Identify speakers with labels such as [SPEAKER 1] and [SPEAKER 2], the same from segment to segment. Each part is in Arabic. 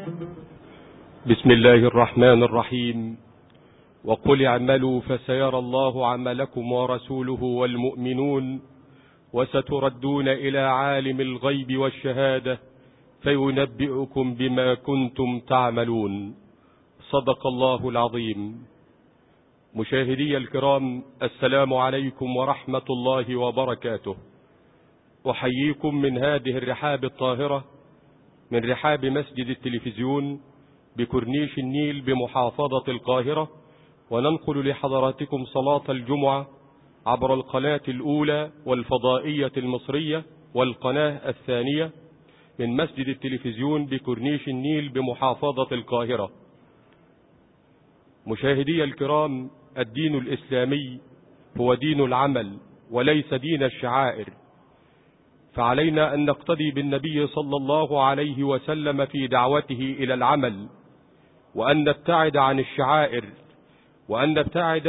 [SPEAKER 1] بسم الله الرحمن الرحيم. وقل اعملوا فسيرى الله عملكم ورسوله والمؤمنون وستردون إلى عالم الغيب والشهادة فينبئكم بما كنتم تعملون. صدق الله العظيم. مشاهدي الكرام، السلام عليكم ورحمة الله وبركاته. أحييكم من هذه الرحاب الطاهرة، من رحاب مسجد التلفزيون بكورنيش النيل بمحافظة القاهرة، وننقل لحضراتكم صلاة الجمعة عبر القناة الأولى والفضائية المصرية والقناة الثانية من مسجد التلفزيون بكورنيش النيل بمحافظة القاهرة. مشاهدي الكرام، الدين الإسلامي هو دين العمل وليس دين الشعائر، فعلينا أن نقتدي بالنبي صلى الله عليه وسلم في دعوته إلى العمل، وأن نبتعد عن الشعائر، وأن نبتعد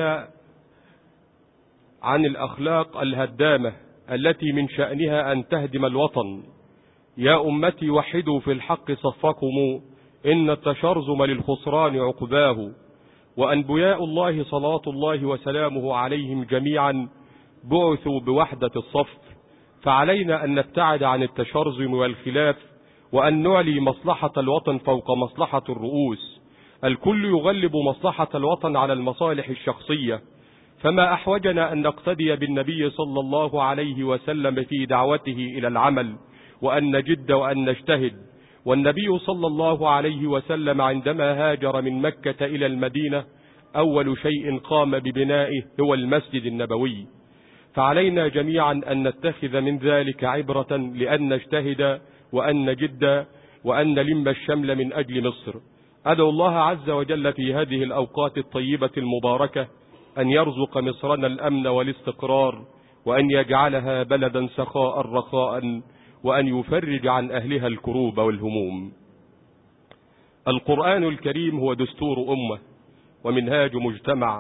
[SPEAKER 1] عن الأخلاق الهدامة التي من شأنها أن تهدم الوطن. يا أمتي وحدوا في الحق صفكم، إن التشرذم للخسران عقباه. وأنبياء الله صلوات الله وسلامه عليهم جميعا بعثوا بوحدة الصف، فعلينا أن نبتعد عن التشرذم والخلاف، وأن نعلي مصلحة الوطن فوق مصلحة الرؤوس. الكل يغلب مصلحة الوطن على المصالح الشخصية، فما أحوجنا أن نقتدي بالنبي صلى الله عليه وسلم في دعوته إلى العمل، وأن نجد وأن نجتهد. والنبي صلى الله عليه وسلم عندما هاجر من مكة إلى المدينة أول شيء قام ببنائه هو المسجد النبوي، فعلينا جميعا أن نتخذ من ذلك عبرة، لأن نجتهد وأن نجد وأن نلم الشمل من أجل مصر. أدعو الله عز وجل في هذه الأوقات الطيبة المباركة أن يرزق مصرنا الأمن والاستقرار، وأن يجعلها بلدا سخاء رخاء، وأن يفرج عن أهلها الكروب والهموم. القرآن الكريم هو دستور أمة ومنهاج مجتمع.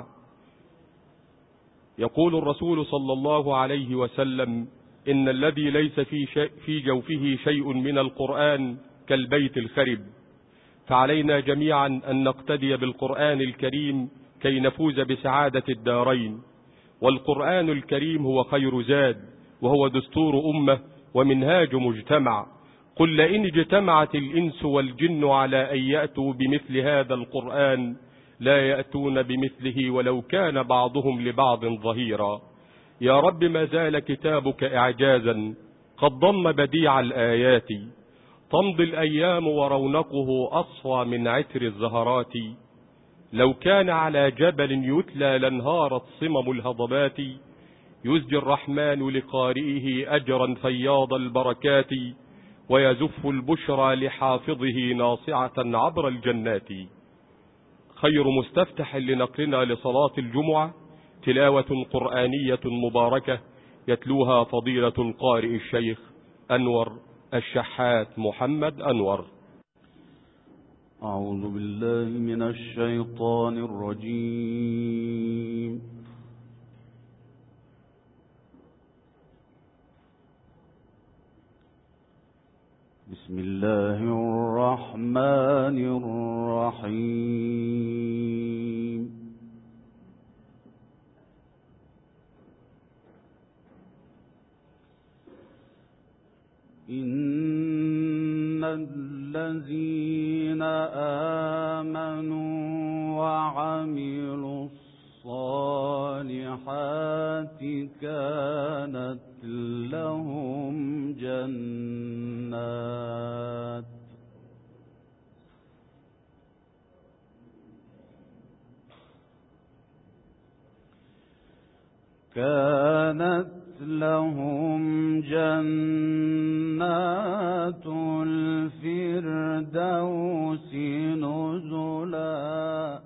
[SPEAKER 1] يقول الرسول صلى الله عليه وسلم: إن الذي ليس في جوفه شيء من القرآن كالبيت الخرب. فعلينا جميعا أن نقتدي بالقرآن الكريم كي نفوز بسعادة الدارين. والقرآن الكريم هو خير زاد، وهو دستور أمة ومنهاج مجتمع. قل لئن اجتمعت الإنس والجن على أن يأتوا بمثل هذا القرآن لا يأتون بمثله ولو كان بعضهم لبعض ظهيرا. يا رب ما زال كتابك إعجازا قد ضم بديع الآيات، تمضي الأيام ورونقه أصفى من عطر الزهرات. لو كان على جبل يتلى لانهارت صمم الهضبات، يزجي الرحمن لقارئه أجرا فياض البركات، ويزف البشرى لحافظه ناصعة عبر الجنات. خير مستفتح لنقلنا لصلاة الجمعة تلاوة قرآنية مباركة يتلوها فضيلة القارئ الشيخ أنور الشحات محمد أنور.
[SPEAKER 2] أعوذ بالله من الشيطان الرجيم. بسم الله الرحمن الرحيم. إن الذين آمنوا وعملوا الصالحات كانت لهم جنات الفردوس نزلا.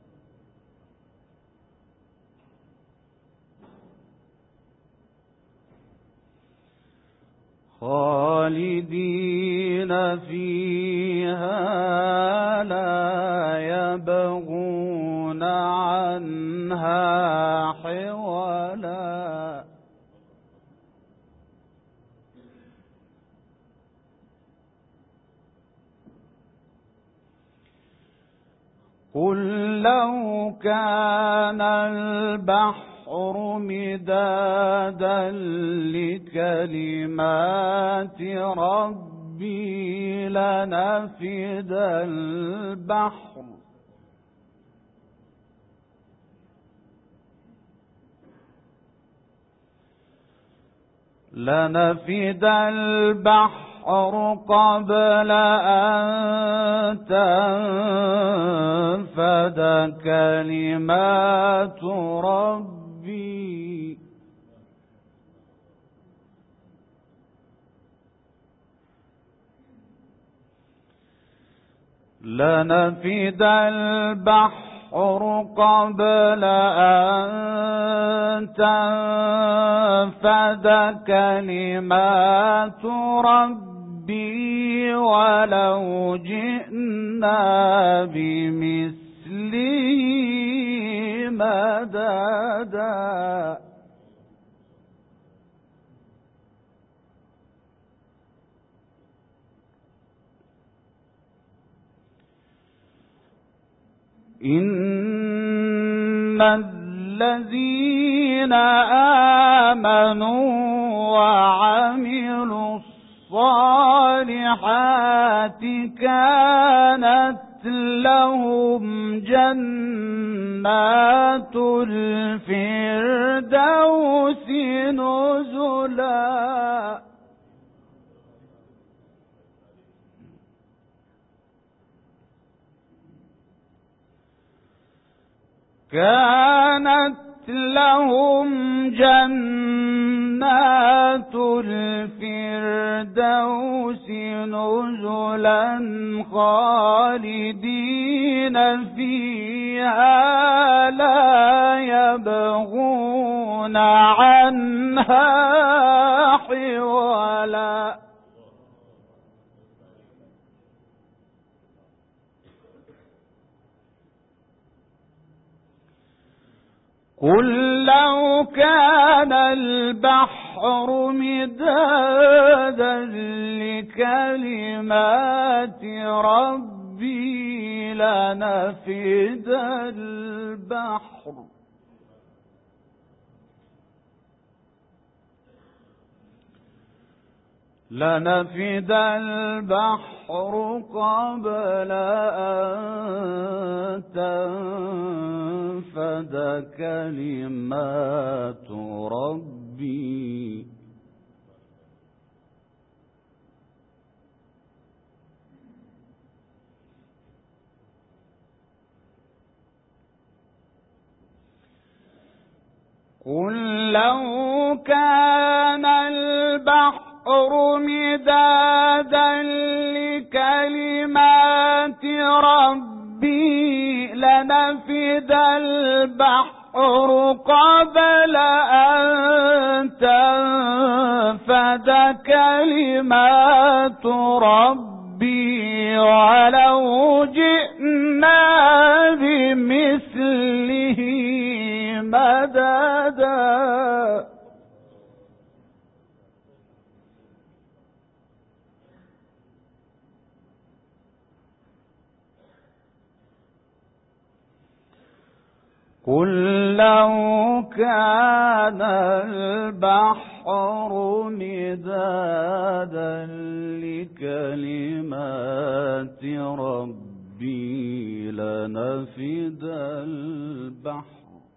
[SPEAKER 2] خالدين فيها لا يبغون عنها حولا. قل لو كان البحر مدادا لكلمات ربي لنفد البحر قبل أن تنفد كلمات ربي لنفد البحر قبل أن تنفد كلمات ربي ولو جئنا بمثله مددا إن الذين آمنوا وعملوا الصالحات كانت لهم جنات الفردوس نزلا كانت لهم جنات الفردوس نزلا خالدين فيها لا يبغون عنها حولا قل لو كان البحر مدادا لكلمات ربي لنفد البحر قبل أن تنفد كلمات ربي قل لو كان البحر مدادا لكلمات ربي لنفد البحر قبل أن تنفد كلمات ربي ولو جئنا بمثله مددا قل لو كان البحر مدادا لكلمات ربي لنفد البحر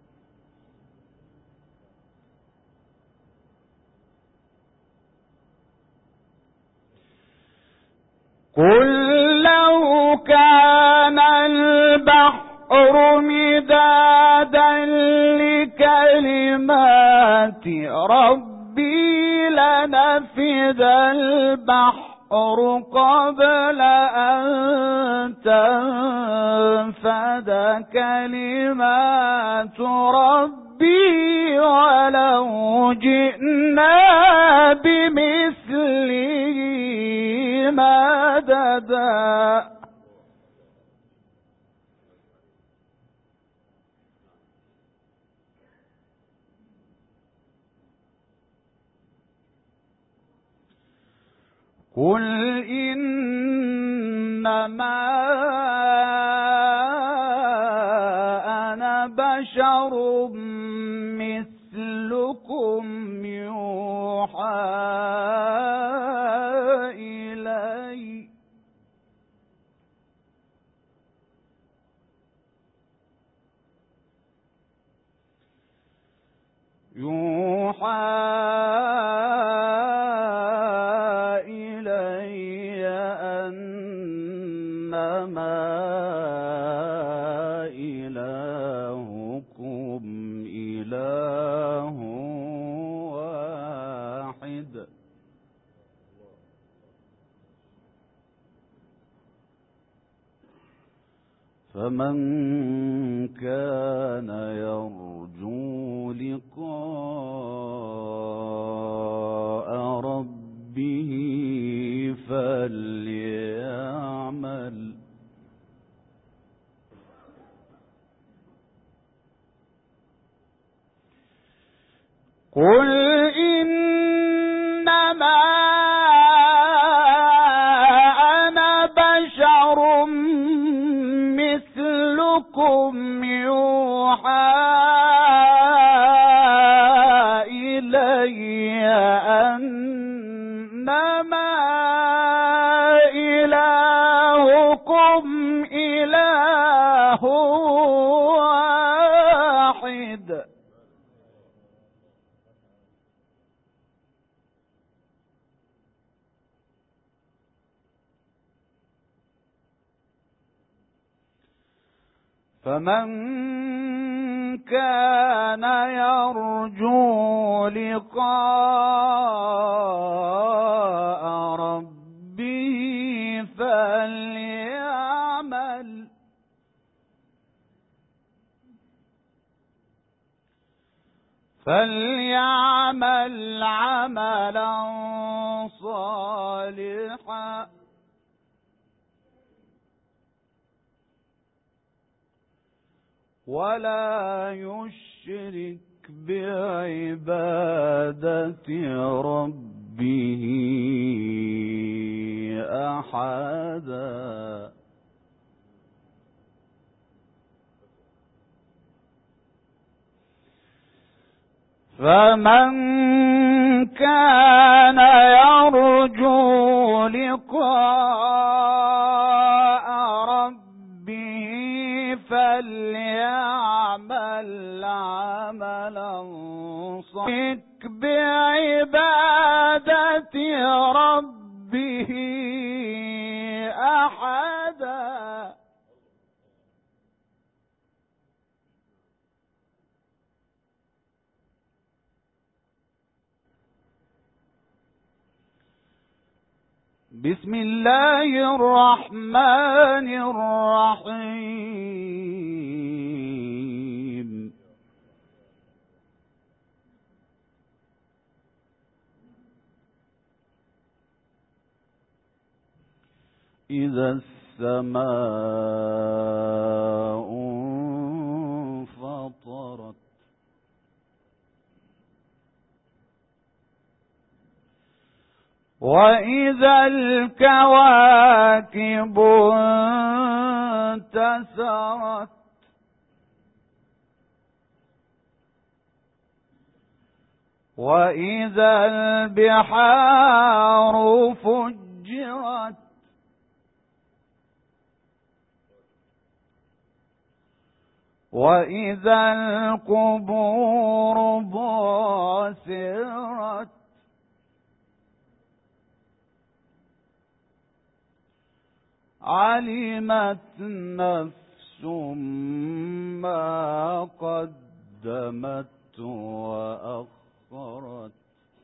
[SPEAKER 2] قل لو كان البحر مدادا لكلمات ربي لنفد البحر قبل أن تنفد كلمات ربي ولو جئنا بمثله مددا قل إنما بشر مثلكم يوحى إلي أنما إلهكم إله واحد فمن كان يرجو لقاء ربه فليعمل قل إنما أنا بشر مثلكم يوحى إلي أنما إلهكم إله واحد فمن كان يرجو لقاء ربه فليعمل عملا صالحا ولا يشرك بعبادة ربه أحدا فمن كان يرجو لقاء ربه فليعمل عملا صالحا بعبادة ربه أحدا بسم الله الرحمن الرحيم إذا السماء انفطرت وإذا الكواكب انتثرت وإذا البحار فجرت وإذا القبور بعثرت علمت نفس ما قدمت وأخرت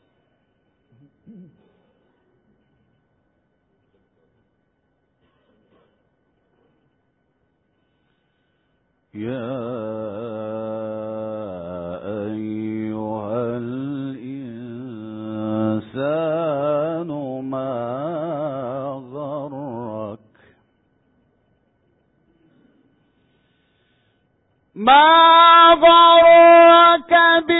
[SPEAKER 2] يا أيها الإنسان ما غرك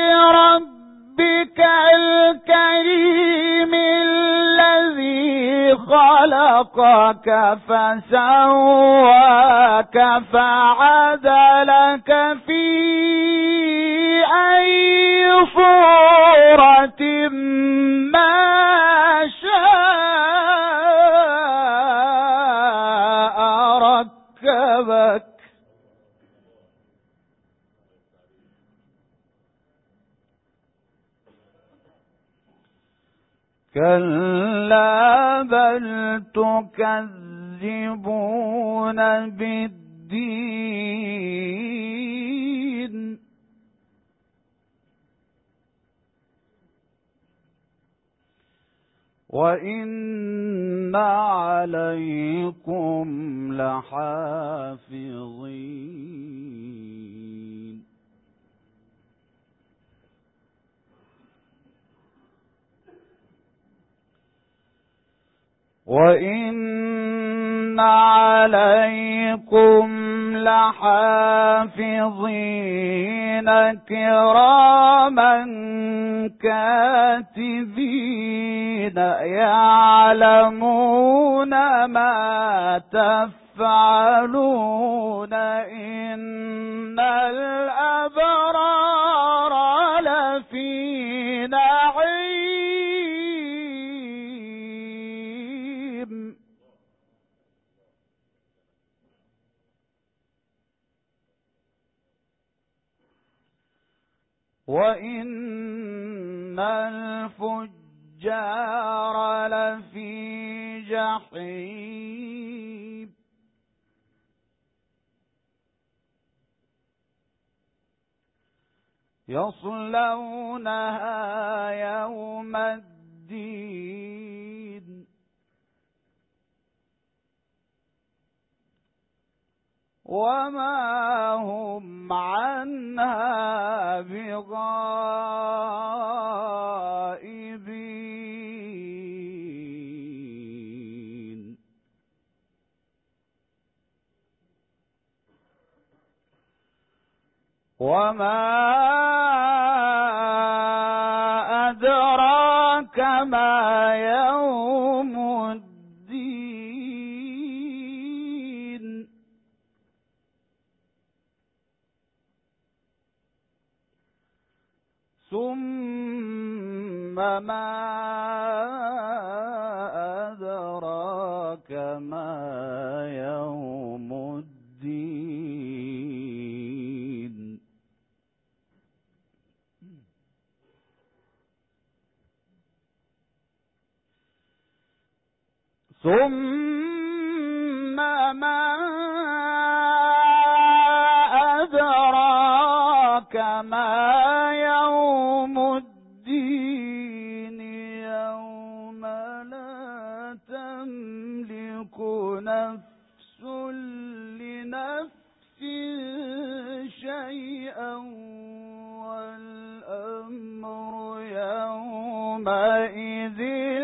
[SPEAKER 2] بربك الكريم الذي خلقك فسواك فعدلك في صورة ما شاء ركبك. كلا بل تكذبون بالدين وإن عليكم لحافظين. وإن عليكم لحافظين كراما كاتبين يعلمون ما تفعلون. إن الأبرار لفي نعيم وإن الفجار لفي جحيم. يصلونها يوم الدين وما هم عنها بغائبين. وما أدراك ما يوم الدين. ثم ما أدراك ما يوم الدين. ثم ما أدراك ما يوم الدين. يوم لا تملك نفس لنفس شيئا والأمر يومئذ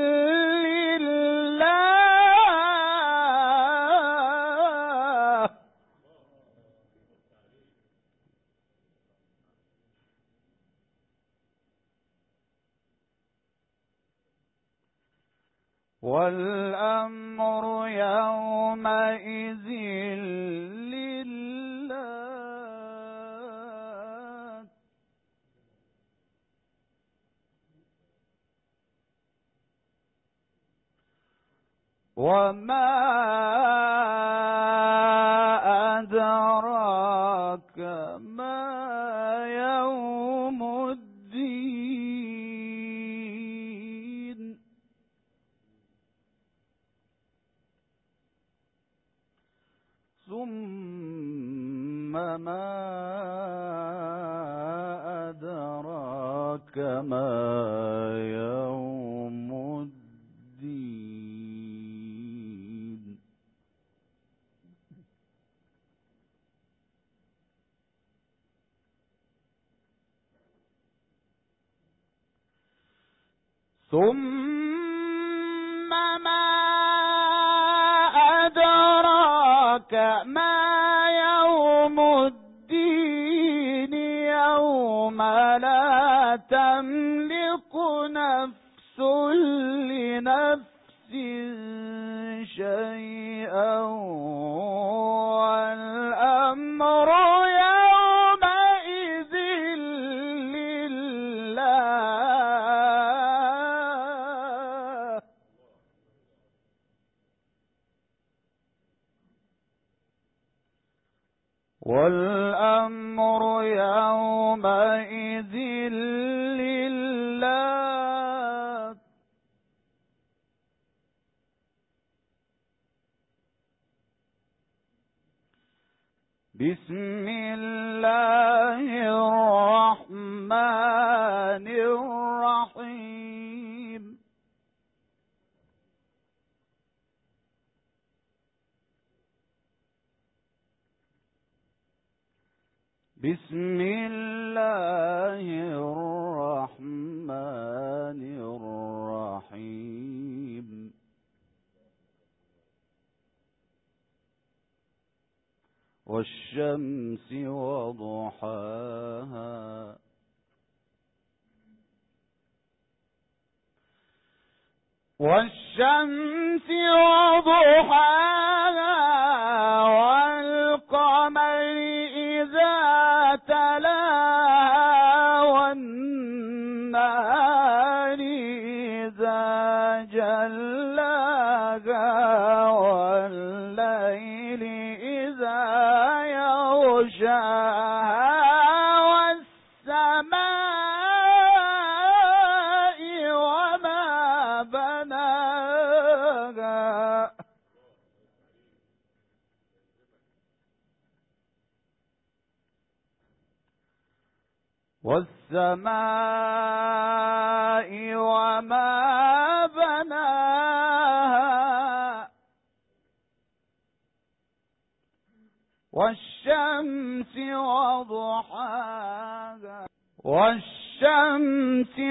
[SPEAKER 2] والأمر يومئذ لله. وما أدراك ما يوم الدين. ثم ما أدراك ما يوم الدين. ثم ما أدراك ما يوم الدين. يوم لا تملك نفس لنفس شيئا والأمر يومئذ لله. والأمر يومئذ لله. بسم الله الرحمن الرحيم. بسم الله الرحمن الرحيم. والشمس وضحاها. والشمس وضحاها والقمر إذا تلاها والنهار إذا جلاها والليل إذا يغشاها والسماء وما بناها. والسماء وما بناها. والشمس وضحاها. والشمس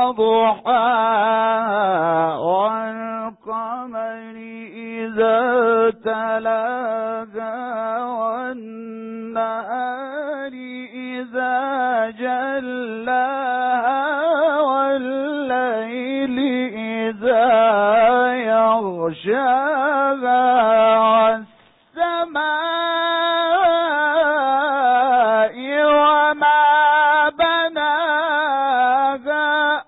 [SPEAKER 2] وضحاها والقمر إذا تلاها والنهار إذا جلاها والليل إذا يغشاها والسماء وما بناها.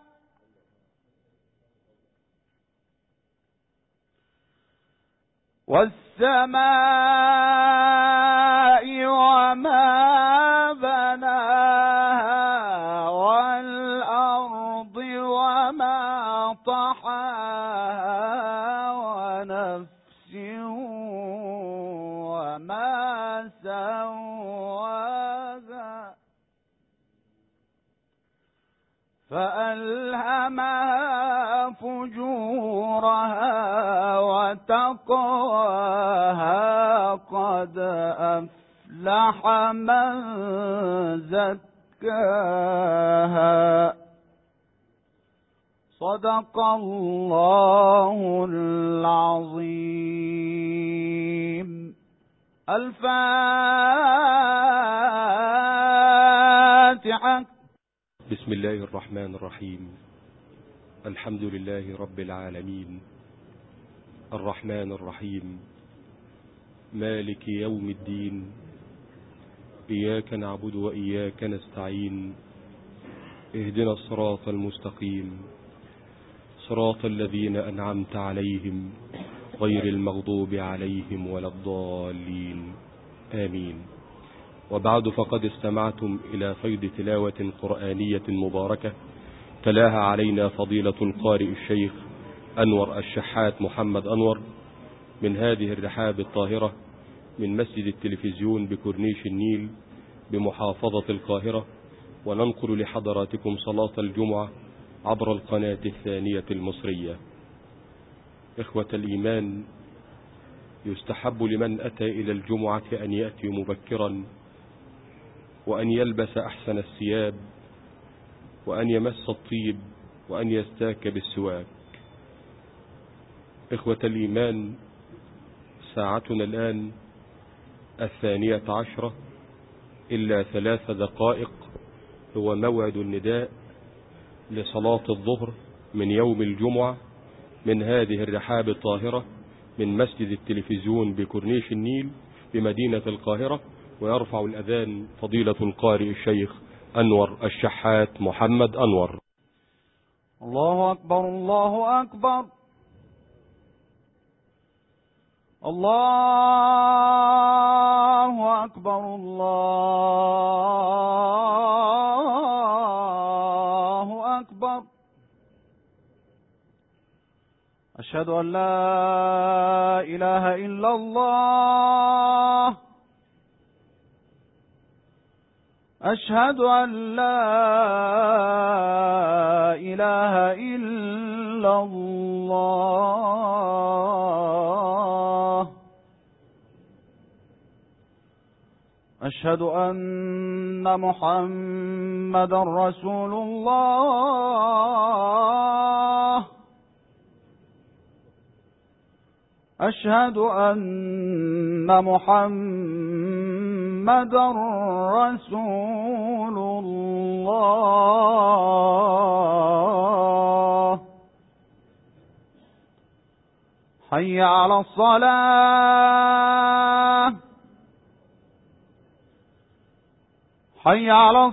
[SPEAKER 2] والسماء وما بناها والأرض وما طحاها ونفس وما سواها فألهمها فجورها وتقواها. قد أفلح من زكاها. صدق الله العظيم. الفاتحة.
[SPEAKER 1] بسم الله الرحمن الرحيم. الحمد لله رب العالمين الرحمن الرحيم مالك يوم الدين. إياك نعبد وإياك نستعين. اهدنا الصراط المستقيم صراط الذين أنعمت عليهم غير المغضوب عليهم ولا الضالين آمين. وبعد، فقد استمعتم إلى فيض تلاوة قرآنية مباركة تلاها علينا فضيلة القارئ الشيخ أنور الشحات محمد أنور من هذه الرحاب الطاهرة من مسجد التلفزيون بكورنيش النيل بمحافظة القاهرة. وننقل لحضراتكم صلاة الجمعة عبر القناة الثانية المصرية. إخوة الإيمان، يستحب لمن أتى إلى الجمعة أن يأتي مبكرا وأن يلبس أحسن الثياب وأن يمس الطيب وأن يستاك بالسواك. إخوة الإيمان، ساعتنا الآن 12:10 إلا 3 دقائق هو موعد النداء لصلاة الظهر من يوم الجمعة من هذه الرحاب الطاهرة من مسجد التلفزيون بكورنيش النيل بمدينة القاهرة. ويرفع الأذان فضيلة القارئ الشيخ أنور الشحات محمد أنور.
[SPEAKER 2] الله أكبر الله أكبر الله أكبر. أكبر الله أكبر. أشهد أن لا إله إلا الله. أشهد أن لا إله إلا الله. أشهد أن محمدا رسول الله. أشهد أن محمدا رسول الله. حي على الصلاة. حي على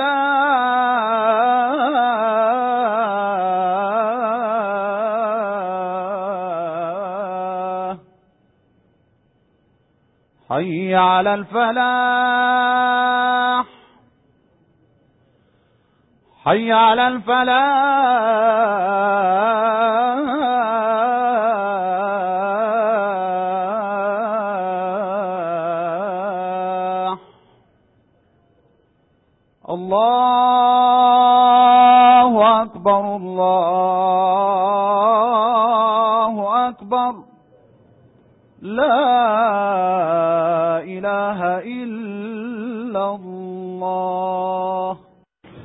[SPEAKER 2] الصلاة. حي على الفلاح. حي على الفلاح. الله أكبر الله أكبر. لا إله إلا الله.